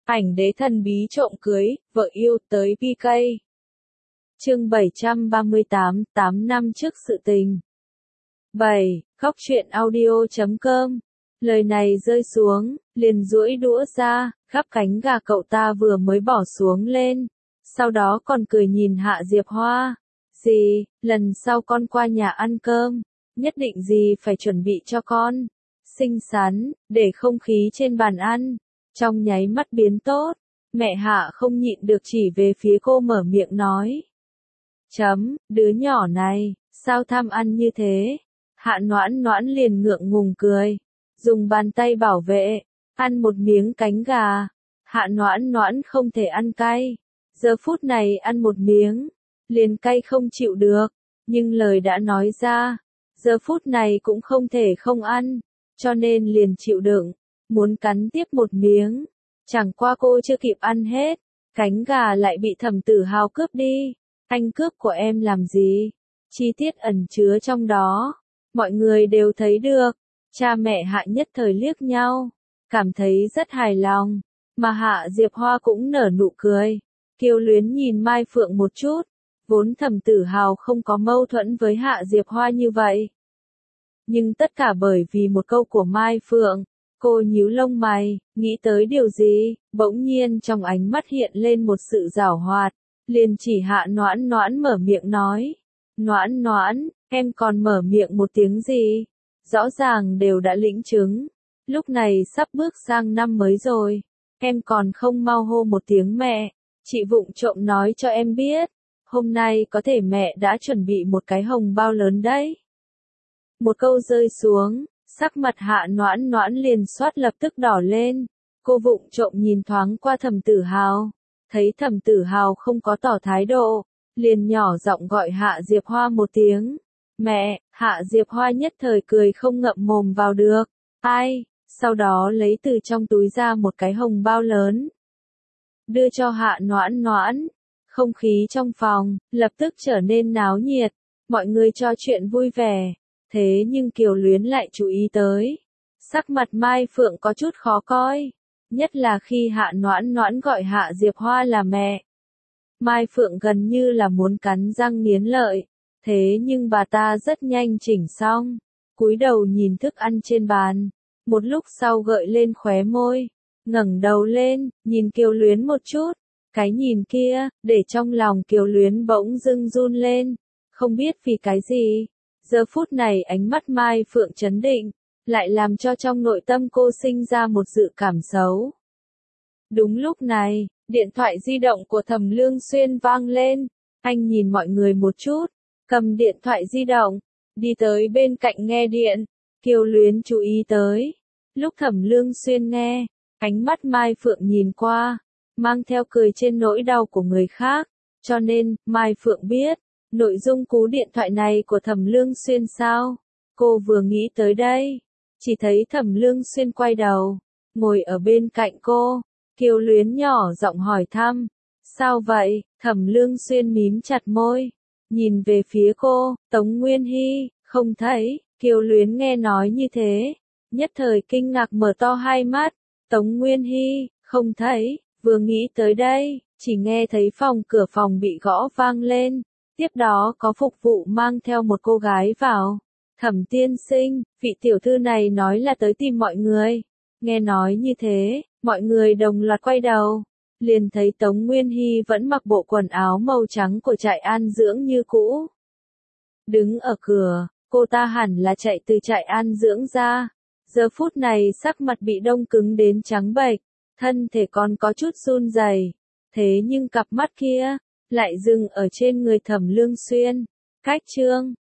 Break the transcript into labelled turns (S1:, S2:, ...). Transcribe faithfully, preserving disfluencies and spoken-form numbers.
S1: Ảnh đế thần bí trộm cưới, vợ yêu tới pê ca. Chương bảy trăm ba mươi tám, tám năm trước sự tình. bảy. Khóc chuyện audio chấm com. Lời này rơi xuống, liền duỗi đũa ra, gắp cánh gà cậu ta vừa mới bỏ xuống lên. Sau đó còn cười nhìn Hạ Diệp Hoa. Dì, lần sau con qua nhà ăn cơm, nhất định dì phải chuẩn bị cho con. Xinh xắn, để không khí trên bàn ăn trong nháy mắt biến tốt. Mẹ Hạ không nhịn được chỉ về phía cô mở miệng nói. Chấm, đứa nhỏ này, sao tham ăn như thế? Hạ Noãn Noãn liền ngượng ngùng cười, dùng bàn tay bảo vệ, ăn một miếng cánh gà. Hạ Noãn Noãn không thể ăn cay, giờ phút này ăn một miếng, liền cay không chịu được, nhưng lời đã nói ra, giờ phút này cũng không thể không ăn, cho nên liền chịu đựng, muốn cắn tiếp một miếng. Chẳng qua cô chưa kịp ăn hết, cánh gà lại bị Thẩm Tử Hào cướp đi. Anh cướp của em làm gì? Chi tiết ẩn chứa trong đó, mọi người đều thấy được. Cha mẹ Hạ nhất thời liếc nhau, cảm thấy rất hài lòng, mà Hạ Diệp Hoa cũng nở nụ cười. Kiều Luyến nhìn Mai Phượng một chút, vốn Thẩm Tử Hào không có mâu thuẫn với Hạ Diệp Hoa như vậy. Nhưng tất cả bởi vì một câu của Mai Phượng. Cô nhíu lông mày, nghĩ tới điều gì, bỗng nhiên trong ánh mắt hiện lên một sự giảo hoạt, liền chỉ Hạ Noãn Noãn mở miệng nói. Noãn Noãn, em còn mở miệng một tiếng gì? Rõ ràng đều đã lĩnh chứng, lúc này sắp bước sang năm mới rồi, em còn không mau hô một tiếng mẹ. Chị vụng trộm nói cho em biết, hôm nay có thể mẹ đã chuẩn bị một cái hồng bao lớn đấy. Một câu rơi xuống. Sắc mặt Hạ Noãn Noãn liền xoát lập tức đỏ lên, cô vụng trộm nhìn thoáng qua Thẩm Tử Hào, thấy Thẩm Tử Hào không có tỏ thái độ, liền nhỏ giọng gọi Hạ Diệp Hoa một tiếng, mẹ. Hạ Diệp Hoa nhất thời cười không ngậm mồm vào được, ai, sau đó lấy từ trong túi ra một cái hồng bao lớn, đưa cho Hạ Noãn Noãn. Không khí trong phòng lập tức trở nên náo nhiệt, mọi người trò chuyện vui vẻ. Thế nhưng Kiều Luyến lại chú ý tới, sắc mặt Mai Phượng có chút khó coi, nhất là khi Hạ Noãn Noãn gọi Hạ Diệp Hoa là mẹ. Mai Phượng gần như là muốn cắn răng nghiến lợi, thế nhưng bà ta rất nhanh chỉnh xong, cúi đầu nhìn thức ăn trên bàn, một lúc sau gợi lên khóe môi, ngẩng đầu lên, nhìn Kiều Luyến một chút, cái nhìn kia, để trong lòng Kiều Luyến bỗng dưng run lên, không biết vì cái gì. Giờ phút này ánh mắt Mai Phượng chấn định, lại làm cho trong nội tâm cô sinh ra một dự cảm xấu. Đúng lúc này, điện thoại di động của Thẩm Lương Xuyên vang lên, anh nhìn mọi người một chút, cầm điện thoại di động, đi tới bên cạnh nghe điện. Kiều Luyến chú ý tới, lúc Thẩm Lương Xuyên nghe, ánh mắt Mai Phượng nhìn qua, mang theo cười trên nỗi đau của người khác, cho nên, Mai Phượng biết. Nội dung cú điện thoại này của Thẩm Lương Xuyên sao? Cô vừa nghĩ tới đây, chỉ thấy Thẩm Lương Xuyên quay đầu, ngồi ở bên cạnh cô. Kiều Luyến nhỏ giọng hỏi thăm, sao vậy? Thẩm Lương Xuyên mím chặt môi, nhìn về phía cô. Tống Nguyên Hy, không thấy. Kiều Luyến nghe nói như thế, nhất thời kinh ngạc mở to hai mắt. Tống Nguyên Hy, không thấy. Vừa nghĩ tới đây, chỉ nghe thấy phòng cửa phòng bị gõ vang lên. Tiếp đó có phục vụ mang theo một cô gái vào. Thẩm tiên sinh, vị tiểu thư này nói là tới tìm mọi người. Nghe nói như thế, mọi người đồng loạt quay đầu, liền thấy Tống Nguyên Hy vẫn mặc bộ quần áo màu trắng của trại an dưỡng như cũ. Đứng ở cửa, cô ta hẳn là chạy từ trại an dưỡng ra. Giờ phút này sắc mặt bị đông cứng đến trắng bệch, thân thể còn có chút run rẩy, thế nhưng cặp mắt kia lại dừng ở trên người Thẩm Lương Xuyên. Cách chương,